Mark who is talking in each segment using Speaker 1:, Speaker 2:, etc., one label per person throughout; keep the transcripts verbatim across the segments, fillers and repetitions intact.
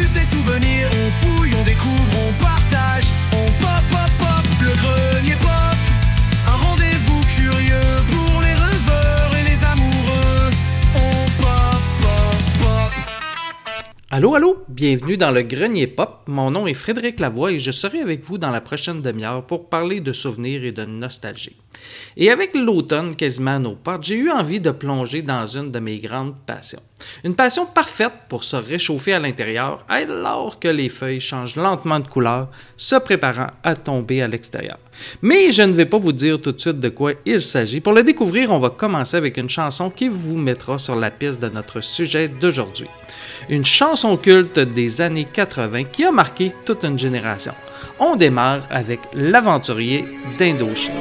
Speaker 1: juste des souvenirs. On fouille, on découvre, on partage. On pop, pop, pop, le grenier pop. Un rendez-vous curieux pour les rêveurs et les amoureux. On pop, pop, pop.
Speaker 2: Allô, allô, bienvenue dans le Grenier Pop. Mon nom est Frédéric Lavoie et je serai avec vous dans la prochaine demi-heure pour parler de souvenirs et de nostalgie. Et avec l'automne quasiment à nos portes, j'ai eu envie de plonger dans une de mes grandes passions. Une passion parfaite pour se réchauffer à l'intérieur alors que les feuilles changent lentement de couleur, se préparant à tomber à l'extérieur. Mais je ne vais pas vous dire tout de suite de quoi il s'agit. Pour le découvrir, on va commencer avec une chanson qui vous mettra sur la piste de notre sujet d'aujourd'hui. Une chanson culte des années quatre-vingt qui a marqué toute une génération. On démarre avec L'Aventurier d'Indochine.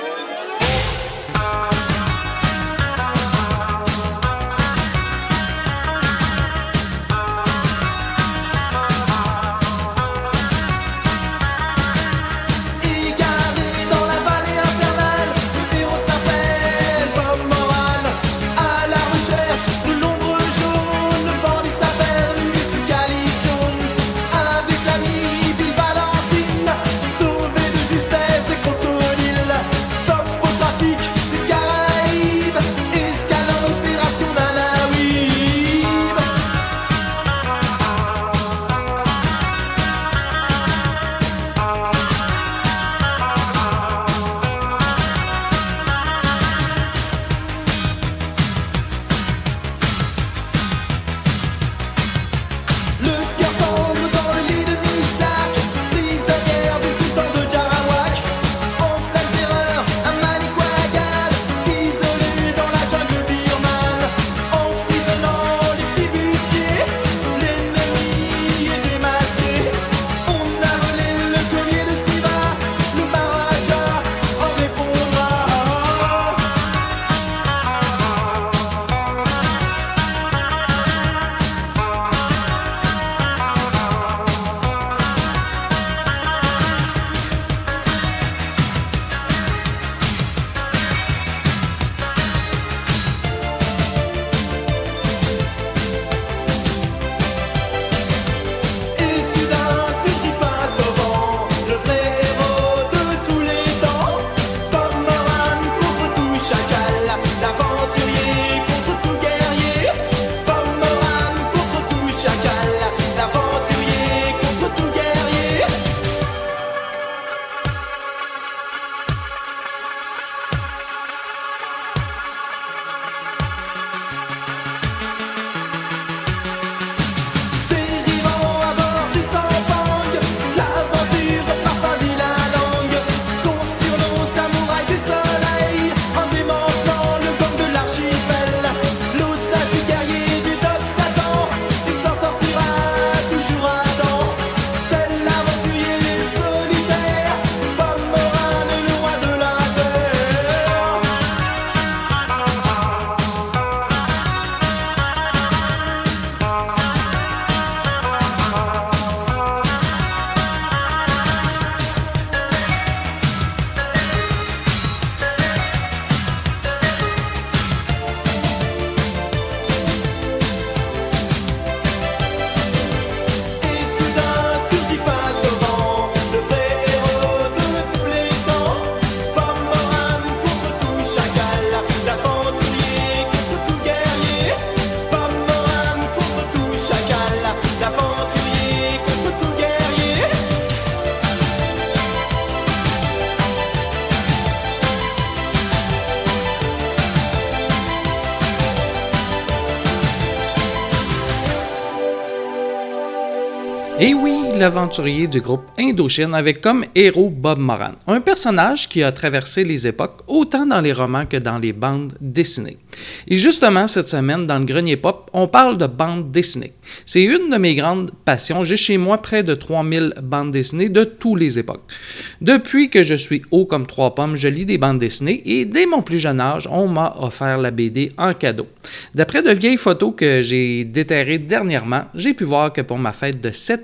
Speaker 2: Et oui, l'aventurier du groupe Indochine avec comme héros Bob Moran, un personnage qui a traversé les époques autant dans les romans que dans les bandes dessinées. Et justement, cette semaine, dans le Grenier Pop, on parle de bandes dessinées. C'est une de mes grandes passions. J'ai chez moi près de trois mille bandes dessinées de toutes les époques. Depuis que je suis haut comme trois pommes, je lis des bandes dessinées et dès mon plus jeune âge, on m'a offert la B D en cadeau. D'après de vieilles photos que j'ai déterrées dernièrement, j'ai pu voir que pour ma fête de sept ans,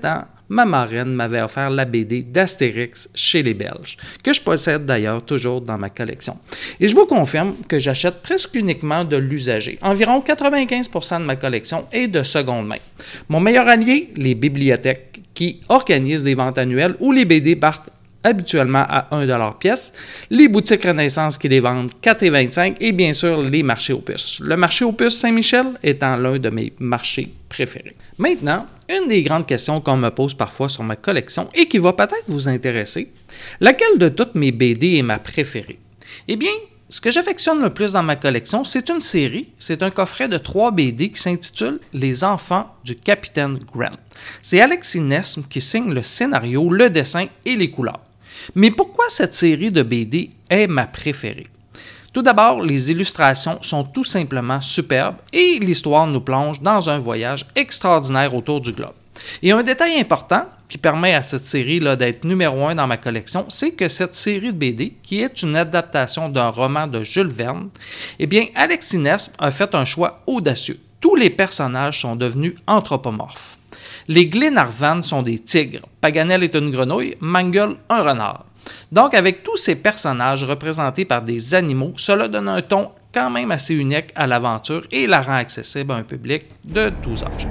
Speaker 2: ma marraine m'avait offert la B D d'Astérix chez les Belges, que je possède d'ailleurs toujours dans ma collection. Et je vous confirme que j'achète presque uniquement de l'usager. Environ quatre-vingt-quinze pour cent de ma collection est de seconde main. Mon meilleur allié, les bibliothèques qui organisent des ventes annuelles où les B D partent habituellement à un dollar pièce, les boutiques Renaissance qui les vendent quatre dollars vingt-cinq et bien sûr les marchés aux puces. Le marché aux puces Saint-Michel étant l'un de mes marchés préférés. Maintenant, une des grandes questions qu'on me pose parfois sur ma collection et qui va peut-être vous intéresser, laquelle de toutes mes B D est ma préférée? Eh bien, ce que j'affectionne le plus dans ma collection, c'est une série, c'est un coffret de trois B D qui s'intitule « Les enfants du capitaine Grant ». C'est Alexis Nesme qui signe le scénario, le dessin et les couleurs. Mais pourquoi cette série de B D est ma préférée? Tout d'abord, les illustrations sont tout simplement superbes et l'histoire nous plonge dans un voyage extraordinaire autour du globe. Et un détail important qui permet à cette série-là d'être numéro un dans ma collection, c'est que cette série de B D, qui est une adaptation d'un roman de Jules Verne, eh bien, Alexis Nesme a fait un choix audacieux. Tous les personnages sont devenus anthropomorphes. Les Glenarvan sont des tigres, Paganel est une grenouille, Mangle un renard. Donc, avec tous ces personnages représentés par des animaux, cela donne un ton quand même assez unique à l'aventure et la rend accessible à un public de tous âges.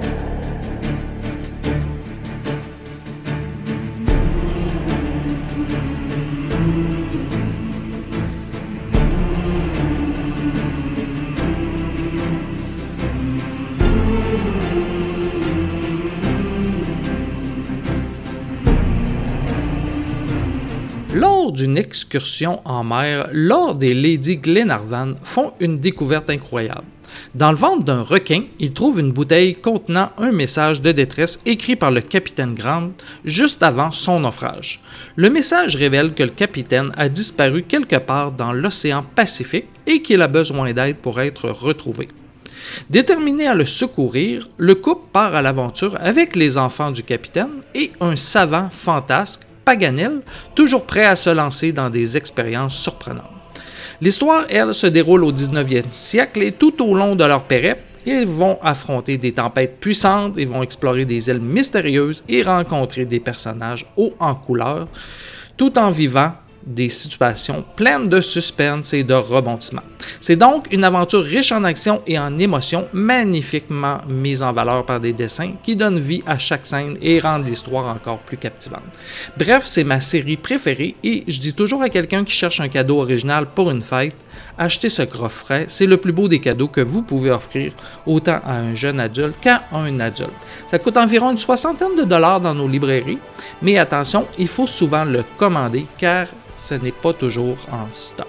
Speaker 2: Lors d'une excursion en mer, Lord et Lady Glenarvan font une découverte incroyable. Dans le ventre d'un requin, ils trouvent une bouteille contenant un message de détresse écrit par le capitaine Grant juste avant son naufrage. Le message révèle que le capitaine a disparu quelque part dans l'océan Pacifique et qu'il a besoin d'aide pour être retrouvé. Déterminé à le secourir, le couple part à l'aventure avec les enfants du capitaine et un savant fantasque, Paganel, toujours prêt à se lancer dans des expériences surprenantes. L'histoire, elle, se déroule au dix-neuvième siècle et tout au long de leur périple, ils vont affronter des tempêtes puissantes, ils vont explorer des îles mystérieuses et rencontrer des personnages hauts en couleur, tout en vivant des situations pleines de suspense et de rebondissements. C'est donc une aventure riche en action et en émotions, magnifiquement mise en valeur par des dessins qui donnent vie à chaque scène et rendent l'histoire encore plus captivante. Bref, c'est ma série préférée et je dis toujours à quelqu'un qui cherche un cadeau original pour une fête, achetez ce coffret, c'est le plus beau des cadeaux que vous pouvez offrir autant à un jeune adulte qu'à un adulte. Ça coûte environ une soixantaine de dollars dans nos librairies, mais attention, il faut souvent le commander car ce n'est pas toujours en stock.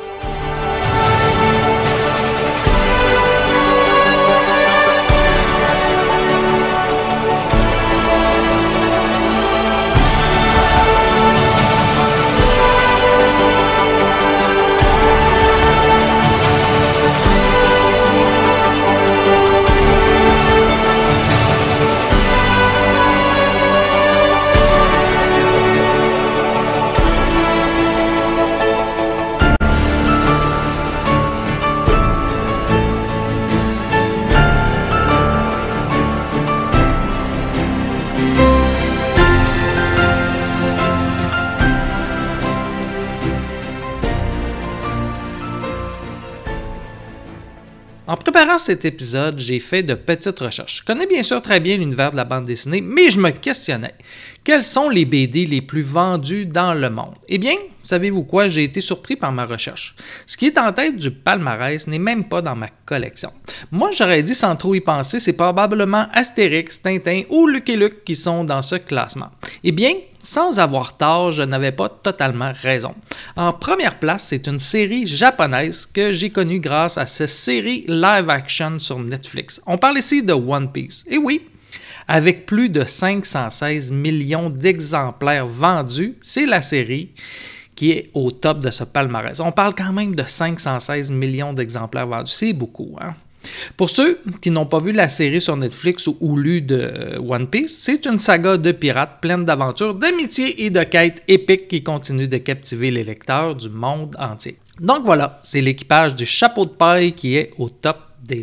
Speaker 2: En préparant cet épisode, j'ai fait de petites recherches. Je connais bien sûr très bien l'univers de la bande dessinée, mais je me questionnais. Quels sont les B D les plus vendus dans le monde? Eh bien, savez-vous quoi? J'ai été surpris par ma recherche. Ce qui est en tête du palmarès n'est même pas dans ma collection. Moi, j'aurais dit sans trop y penser, c'est probablement Astérix, Tintin ou Lucky Luke qui sont dans ce classement. Eh bien, sans avoir tort, je n'avais pas totalement raison. En première place, c'est une série japonaise que j'ai connue grâce à cette série live-action sur Netflix. On parle ici de One Piece. Et oui, avec plus de cinq cent seize millions d'exemplaires vendus, c'est la série qui est au top de ce palmarès. On parle quand même de cinq cent seize millions d'exemplaires vendus. C'est beaucoup, hein? Pour ceux qui n'ont pas vu la série sur Netflix ou, ou lu de One Piece, c'est une saga de pirates pleine d'aventures, d'amitié et de quêtes épiques qui continue de captiver les lecteurs du monde entier. Donc voilà, c'est l'équipage du chapeau de paille qui est au top des ventes.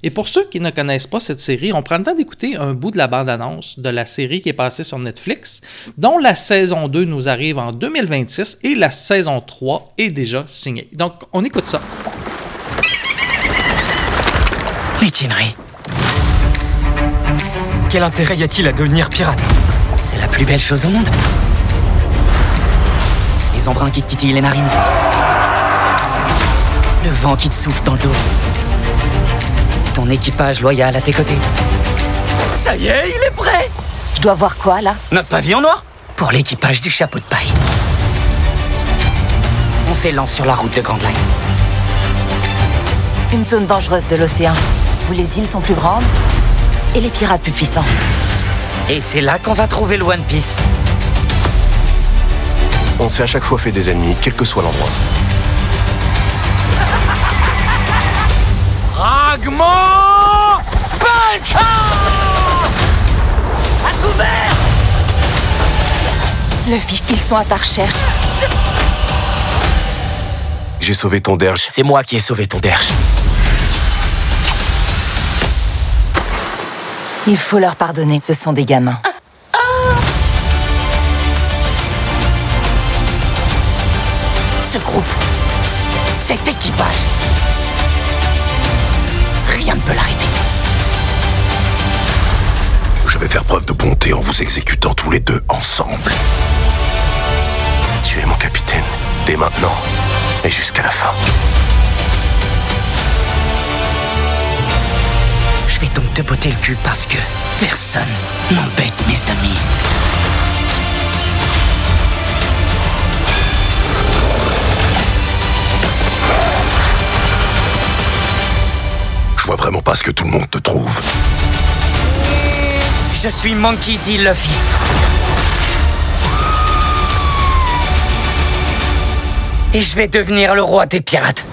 Speaker 2: Et pour ceux qui ne connaissent pas cette série, on prend le temps d'écouter un bout de la bande-annonce de la série qui est passée sur Netflix, dont la saison deux nous arrive en deux mille vingt-six et la saison trois est déjà signée. Donc, on écoute ça.
Speaker 3: Mutinerie. Quel intérêt y a-t-il à devenir pirate? C'est la plus belle chose au monde. Les embruns qui te titillent les narines. Le vent qui te souffle dans le dos. Ton équipage loyal à tes côtés. Ça y est, il est prêt!
Speaker 4: Je dois voir quoi, là?
Speaker 3: Notre pavillon noir? Pour l'équipage du chapeau de paille. On s'élance sur la route de Grand Line.
Speaker 4: Une zone dangereuse de l'océan, où les îles sont plus grandes et les pirates plus puissants.
Speaker 3: Et c'est là qu'on va trouver le One Piece.
Speaker 5: On s'est à chaque fois fait des ennemis, quel que soit l'endroit.
Speaker 3: Fragment Punch! À couvert!
Speaker 4: Luffy, ils sont à ta recherche.
Speaker 5: J'ai sauvé ton derge.
Speaker 3: C'est moi qui ai sauvé ton derge.
Speaker 4: Il faut leur pardonner, ce sont des gamins.
Speaker 3: Ce groupe, cet équipage, rien ne peut l'arrêter.
Speaker 5: Je vais faire preuve de bonté en vous exécutant tous les deux ensemble. Tu es mon capitaine, dès maintenant et jusqu'à la fin.
Speaker 3: Je vais donc te botter le cul parce que personne n'embête mes amis.
Speaker 5: Je vois vraiment pas ce que tout le monde te trouve.
Speaker 3: Je suis Monkey D. Luffy. Et je vais devenir le roi des pirates.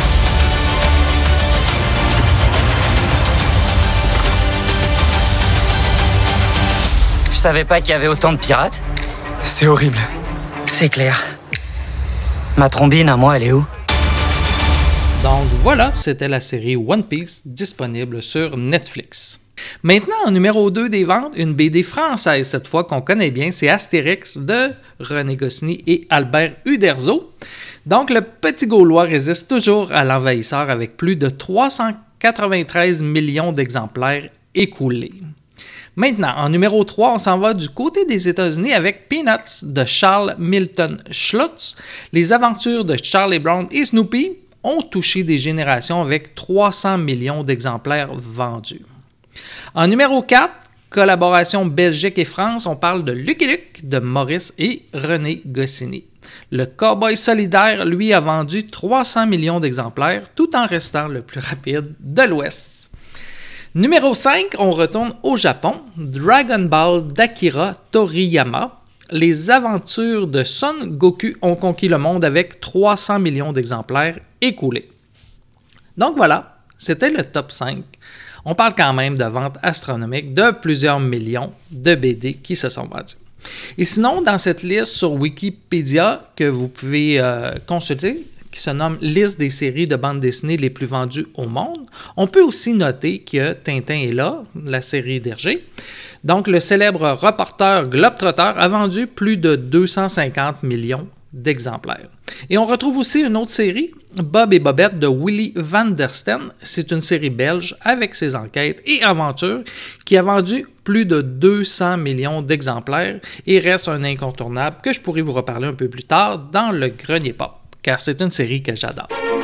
Speaker 3: Je savais pas qu'il y avait autant de pirates. C'est horrible. C'est clair. Ma trombine à moi, elle est où?
Speaker 2: Donc voilà, c'était la série One Piece disponible sur Netflix. Maintenant, en numéro deux des ventes, une B D française cette fois qu'on connaît bien, c'est Astérix de René Goscinny et Albert Uderzo. Donc le petit Gaulois résiste toujours à l'envahisseur avec plus de trois cent quatre-vingt-treize millions d'exemplaires écoulés. Maintenant, en numéro trois, on s'en va du côté des États-Unis avec Peanuts de Charles Milton Schultz. Les aventures de Charlie Brown et Snoopy ont touché des générations avec trois cents millions d'exemplaires vendus. En numéro quatre, collaboration Belgique et France, on parle de Lucky Luke de Maurice et René Goscinny. Le Cowboy solidaire, lui, a vendu trois cents millions d'exemplaires tout en restant le plus rapide de l'Ouest. Numéro cinq, on retourne au Japon. Dragon Ball d'Akira Toriyama. Les aventures de Son Goku ont conquis le monde avec trois cents millions d'exemplaires écoulés. Donc voilà, c'était le top cinq. On parle quand même de ventes astronomiques de plusieurs millions de B D qui se sont vendus. Et sinon, dans cette liste sur Wikipédia que vous pouvez euh, consulter, qui se nomme « Liste des séries de bandes dessinées les plus vendues au monde », on peut aussi noter que Tintin est là, la série d'Hergé. Donc, le célèbre reporter Globetrotter a vendu plus de deux cent cinquante millions d'exemplaires. Et on retrouve aussi une autre série, Bob et Bobette de Willy van der Steen. C'est une série belge avec ses enquêtes et aventures qui a vendu plus de deux cents millions d'exemplaires et reste un incontournable que je pourrais vous reparler un peu plus tard dans le Grenier Pop, car c'est une série que j'adore.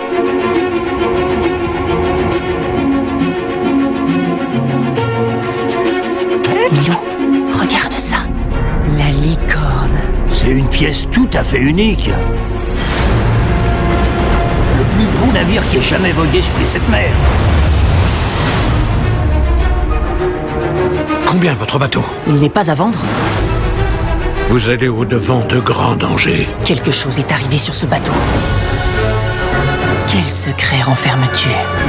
Speaker 4: Milou, regarde ça. La licorne.
Speaker 6: C'est une pièce tout à fait unique. Le plus beau navire qui ait jamais vogué sur les sept mers.
Speaker 7: Combien votre bateau?
Speaker 4: Il n'est pas à vendre.
Speaker 7: Vous allez au-devant de grands dangers.
Speaker 4: Quelque chose est arrivé sur ce bateau. Quel secret renfermes-tu?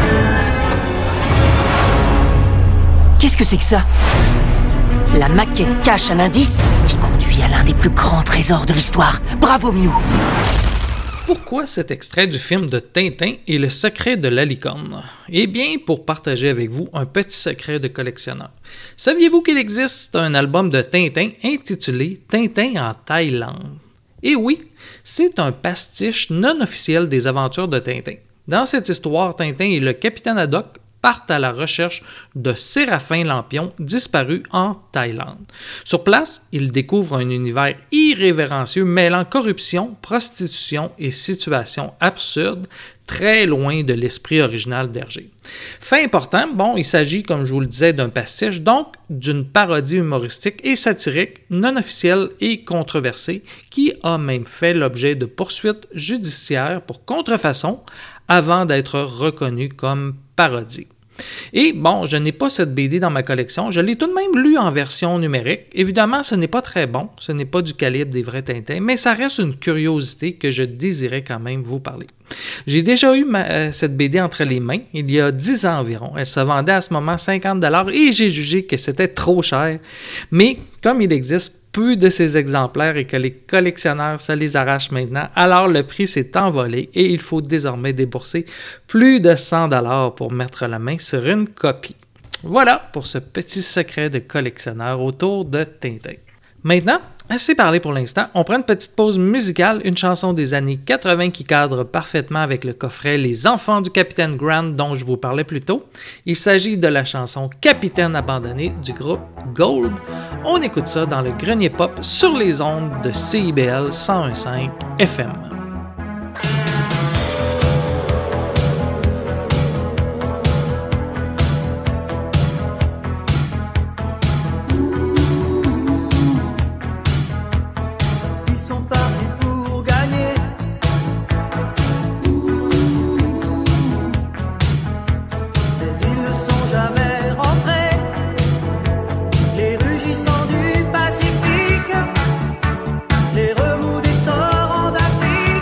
Speaker 4: Qu'est-ce que c'est que ça? La maquette cache un indice qui conduit à l'un des plus grands trésors de l'histoire. Bravo, Milou!
Speaker 2: Pourquoi cet extrait du film de Tintin et le secret de la licorne? Eh bien, pour partager avec vous un petit secret de collectionneur. Saviez-vous qu'il existe un album de Tintin intitulé Tintin en Thaïlande? Et oui, c'est un pastiche non officiel des aventures de Tintin. Dans cette histoire, Tintin et le capitaine Haddock partent à la recherche de Séraphin Lampion, disparu en Thaïlande. Sur place, ils découvrent un univers irrévérencieux mêlant corruption, prostitution et situations absurdes, très loin de l'esprit original d'Hergé. Fait important, bon, il s'agit, comme je vous le disais, d'un pastiche, donc d'une parodie humoristique et satirique, non officielle et controversée, qui a même fait l'objet de poursuites judiciaires pour contrefaçon avant d'être reconnue comme parodie. Et bon, je n'ai pas cette B D dans ma collection, je l'ai tout de même lu en version numérique. Évidemment, ce n'est pas très bon, ce n'est pas du calibre des vrais Tintins, mais ça reste une curiosité que je désirais quand même vous parler. J'ai déjà eu ma, euh, cette B D entre les mains, il y a dix ans environ. Elle se vendait à ce moment cinquante dollars et j'ai jugé que c'était trop cher. Mais comme il existe peu de ces exemplaires et que les collectionneurs se les arrachent maintenant, alors le prix s'est envolé et il faut désormais débourser plus de cent dollars pour mettre la main sur une copie. Voilà pour ce petit secret de collectionneur autour de Tintin. Maintenant, assez parlé pour l'instant, on prend une petite pause musicale, une chanson des années quatre-vingts qui cadre parfaitement avec le coffret Les Enfants du Capitaine Grant dont je vous parlais plus tôt. Il s'agit de la chanson Capitaine abandonné du groupe Gold. On écoute ça dans le Grenier Pop sur les ondes de C I B L cent un virgule cinq F M.
Speaker 1: Les remous des torrents d'Afrique.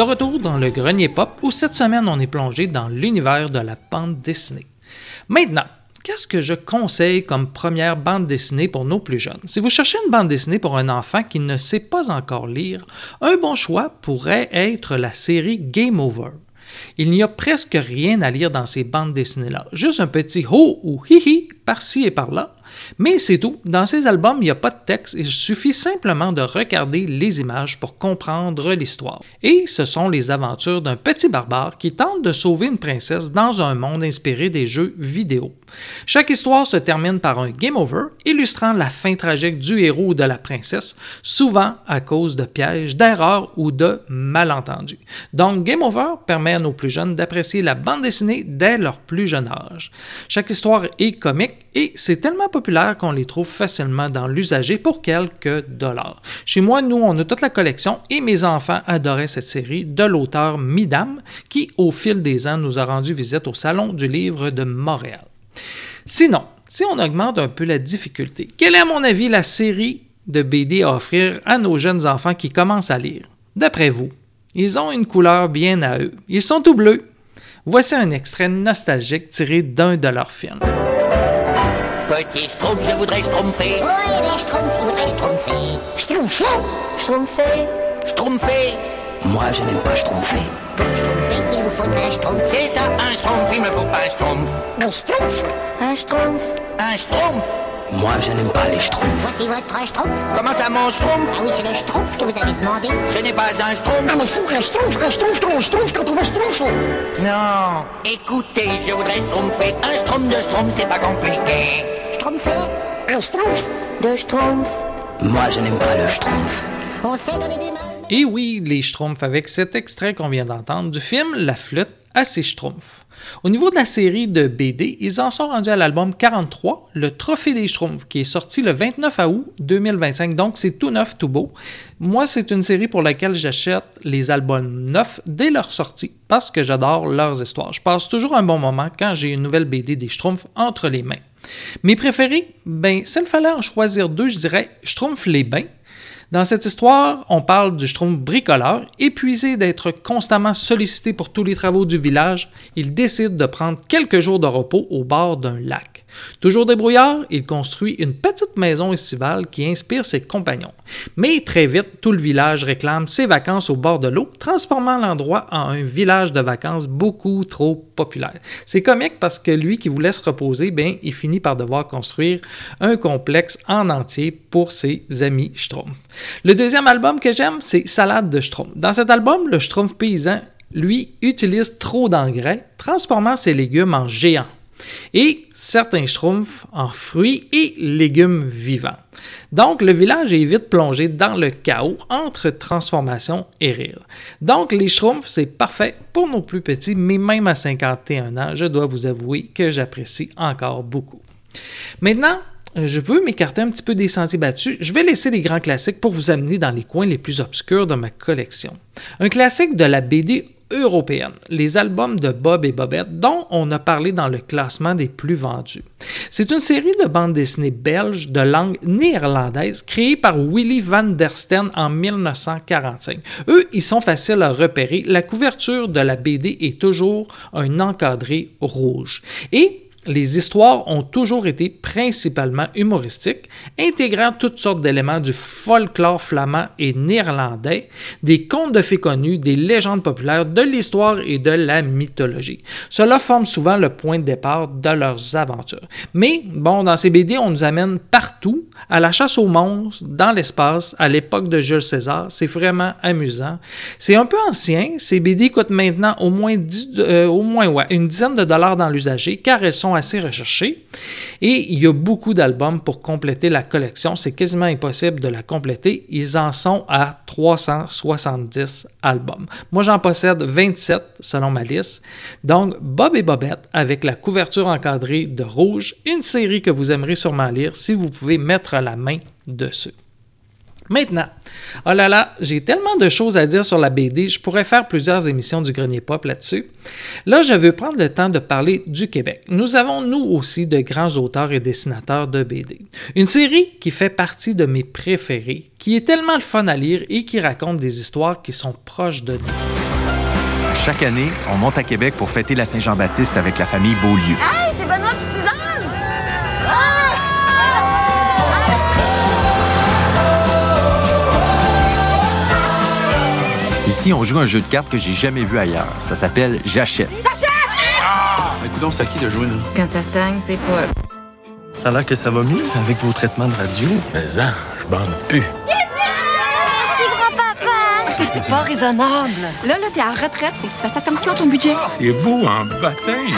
Speaker 2: De retour dans le Grenier Pop, où cette semaine on est plongé dans l'univers de la bande dessinée. Maintenant, qu'est-ce que je conseille comme première bande dessinée pour nos plus jeunes? Si vous cherchez une bande dessinée pour un enfant qui ne sait pas encore lire, un bon choix pourrait être la série Game Over. Il n'y a presque rien à lire dans ces bandes dessinées-là, juste un petit ho ou hi-hi par-ci et par-là. Mais c'est tout, dans ces albums, il n'y a pas de texte, il suffit simplement de regarder les images pour comprendre l'histoire. Et ce sont les aventures d'un petit barbare qui tente de sauver une princesse dans un monde inspiré des jeux vidéo. Chaque histoire se termine par un game over, illustrant la fin tragique du héros ou de la princesse, souvent à cause de pièges, d'erreurs ou de malentendus. Donc, Game Over permet à nos plus jeunes d'apprécier la bande dessinée dès leur plus jeune âge. Chaque histoire est comique et c'est tellement populaire qu'on les trouve facilement dans l'usager pour quelques dollars. Chez moi, nous, on a toute la collection et mes enfants adoraient cette série de l'auteur Midam qui, au fil des ans, nous a rendu visite au Salon du Livre de Montréal. Sinon, si on augmente un peu la difficulté, quelle est à mon avis la série de B D à offrir à nos jeunes enfants qui commencent à lire? D'après vous, ils ont une couleur bien à eux. Ils sont tout bleus. Voici un extrait nostalgique tiré d'un de leurs films.
Speaker 8: Petit schtroumpf, je voudrais schtroumpfer. Oui, les schtroumpfs, je voudrais schtroumpfer. Schtroumpfer, schtroumpfer, schtroumpfer.
Speaker 6: Moi, je n'aime pas schtroumpfer.
Speaker 8: Pour schtroumpfer, il vous faudrait un schtroumpf.
Speaker 6: C'est ça, un schtroumpf, il me faut pas un schtroumpf.
Speaker 8: Un schtroumpf, un schtroumpf,
Speaker 6: Un schtroumpf. Moi, je n'aime pas les schtroumpfs.
Speaker 8: voici votre schtroumpf.
Speaker 6: Comment ça, mon schtroumpf?
Speaker 8: Ah oui, c'est le schtroumpf que vous avez demandé.
Speaker 6: Ce n'est pas un schtroumpf.
Speaker 8: Ah mais si, un schtroumpf, un schtroumpf comme un schtroumpf quand on veut schtroumpfer.
Speaker 6: Non. Écoutez, je voudrais schtroumpfer. Un schtroumpf de schtroumpf, c'est pas compliqué.
Speaker 8: Schtroumpfer, un schtroumpf, deux schtroumpfs.
Speaker 6: Moi, je n'aime pas le schtroumpf.
Speaker 8: On sait donner des mains.
Speaker 2: Et oui, les Schtroumpfs avec cet extrait qu'on vient d'entendre du film La flûte à ses Schtroumpfs. Au niveau de la série de B D, ils en sont rendus à l'album quarante-trois, le Trophée des Schtroumpfs, qui est sorti le vingt-neuf août deux mille vingt-cinq, donc c'est tout neuf, tout beau. Moi, c'est une série pour laquelle j'achète les albums neufs dès leur sortie, parce que j'adore leurs histoires. Je passe toujours un bon moment quand j'ai une nouvelle B D des Schtroumpfs entre les mains. Mes préférés, ben, s'il fallait en choisir deux, je dirais Schtroumpf les Bains. Dans cette histoire, on parle du Schtroumpf bricoleur. Épuisé d'être constamment sollicité pour tous les travaux du village, il décide de prendre quelques jours de repos au bord d'un lac. Toujours débrouillard, il construit une petite maison estivale qui inspire ses compagnons. Mais très vite, tout le village réclame ses vacances au bord de l'eau, transformant l'endroit en un village de vacances beaucoup trop populaire. C'est comique parce que lui qui voulait se reposer, ben, il finit par devoir construire un complexe en entier pour ses amis Schtroumpfs. Le deuxième album que j'aime, c'est Salade de Schtroumpf. Dans cet album, le Schtroumpf paysan, lui, utilise trop d'engrais, transformant ses légumes en géants. Et certains Schtroumpfs en fruits et légumes vivants. Donc, le village est vite plongé dans le chaos entre transformation et rire. Donc, les Schtroumpfs, c'est parfait pour nos plus petits, mais même à cinquante et un ans, je dois vous avouer que j'apprécie encore beaucoup. Maintenant, je veux m'écarter un petit peu des sentiers battus. Je vais laisser les grands classiques pour vous amener dans les coins les plus obscurs de ma collection. Un classique de la B D européenne, les albums de Bob et Bobette, dont on a parlé dans le classement des plus vendus. C'est une série de bandes dessinées belges de langue néerlandaise créée par Willy van der Steen en dix-neuf cent quarante-cinq. Eux, ils sont faciles à repérer. La couverture de la B D est toujours un encadré rouge. Et les histoires ont toujours été principalement humoristiques, intégrant toutes sortes d'éléments du folklore flamand et néerlandais, des contes de fées connus, des légendes populaires, de l'histoire et de la mythologie. Cela forme souvent le point de départ de leurs aventures. Mais, bon, dans ces B D, on nous amène partout, à la chasse aux monstres, dans l'espace, à l'époque de Jules César. C'est vraiment amusant. C'est un peu ancien. Ces B D coûtent maintenant au moins, dix, euh, au moins ouais, une dizaine de dollars dans l'usager, car elles sont assez recherchés et il y a beaucoup d'albums pour compléter la collection. C'est quasiment impossible de la compléter. Ils en sont à trois cent soixante-dix albums. Moi, j'en possède vingt-sept selon ma liste. Donc, Bob et Bobette avec la couverture encadrée de rouge, une série que vous aimerez sûrement lire si vous pouvez mettre la main dessus. Maintenant, oh là là, j'ai tellement de choses à dire sur la B D, je pourrais faire plusieurs émissions du Grenier Pop là-dessus. Là, je veux prendre le temps de parler du Québec. Nous avons, nous aussi, de grands auteurs et dessinateurs de B D. Une série qui fait partie de mes préférés, qui est tellement le fun à lire et qui raconte des histoires qui sont proches de nous.
Speaker 9: Chaque année, on monte à Québec pour fêter la Saint-Jean-Baptiste avec la famille Beaulieu.
Speaker 8: Hey, c'est Benoît et Suzanne!
Speaker 9: Ici, on joue un jeu de cartes que j'ai jamais vu ailleurs. Ça s'appelle J'achète.
Speaker 8: J'achète!
Speaker 10: Ah! Écoute, c'est à qui de jouer, là?
Speaker 11: Quand ça stagne, c'est Paul.
Speaker 10: Ça a l'air que ça va mieux avec vos traitements de radio.
Speaker 7: Mais ça, je bande plus.
Speaker 8: Merci, grand-papa!
Speaker 4: T'es pas raisonnable.
Speaker 11: Là, là, t'es à la retraite, faut que tu fasses attention à ton budget.
Speaker 7: C'est beau en baptême.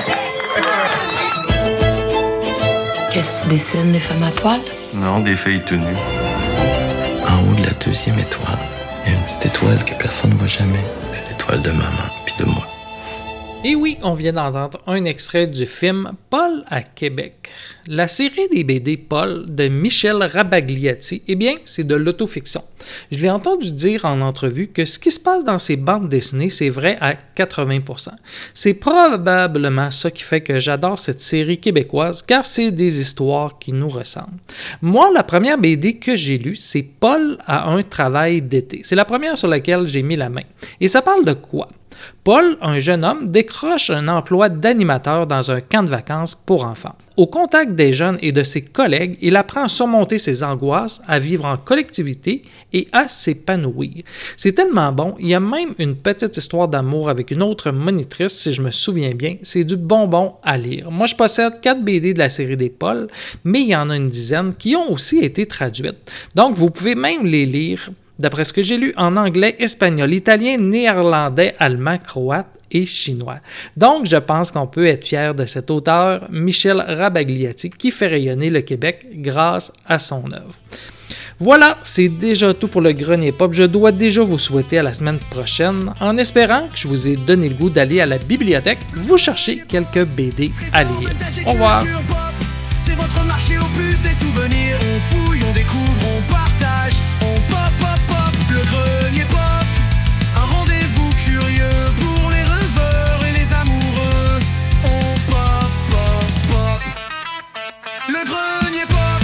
Speaker 11: Qu'est-ce que tu dessines, des femmes à poil?
Speaker 10: Non, des filles tenues. En haut de la deuxième étoile, il y a une petite étoile que personne ne voit jamais. C'est l'étoile de maman, puis de moi.
Speaker 2: Et oui, on vient d'entendre un extrait du film Paul à Québec. La série des B D Paul de Michel Rabagliati, eh bien, c'est de l'autofiction. Je l'ai entendu dire en entrevue que ce qui se passe dans ces bandes dessinées, c'est vrai à quatre-vingts pour cent. C'est probablement ça qui fait que j'adore cette série québécoise, car c'est des histoires qui nous ressemblent. Moi, la première B D que j'ai lue, c'est Paul a un travail d'été. C'est la première sur laquelle j'ai mis la main. Et ça parle de quoi? Paul, un jeune homme, décroche un emploi d'animateur dans un camp de vacances pour enfants. Au contact des jeunes et de ses collègues, il apprend à surmonter ses angoisses, à vivre en collectivité et à s'épanouir. C'est tellement bon, il y a même une petite histoire d'amour avec une autre monitrice, si je me souviens bien. C'est du bonbon à lire. Moi, je possède quatre B D de la série des Paul, mais il y en a une dizaine qui ont aussi été traduites. Donc, vous pouvez même les lire, d'après ce que j'ai lu, en anglais, espagnol, italien, néerlandais, allemand, croate et chinois. Donc, je pense qu'on peut être fier de cet auteur, Michel Rabagliati, qui fait rayonner le Québec grâce à son œuvre. Voilà, c'est déjà tout pour le Grenier Pop. Je dois déjà vous souhaiter à la semaine prochaine, en espérant que je vous ai donné le goût d'aller à la bibliothèque vous chercher quelques B D à lire. Au revoir!
Speaker 1: C'est votre marché au puce des souvenirs. On fouille, on découvre, on partage, on pop, pop, pop. Le Grenier Pop, un rendez-vous curieux pour les rêveurs et les amoureux. On pop, pop, pop. Le Grenier Pop.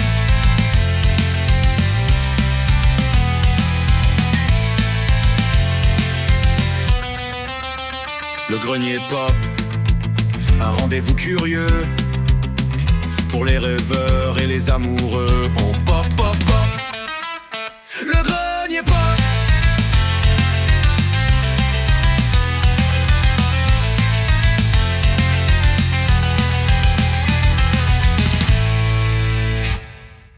Speaker 1: Le Grenier Pop, un rendez-vous curieux pour les rêveurs et les amoureux. On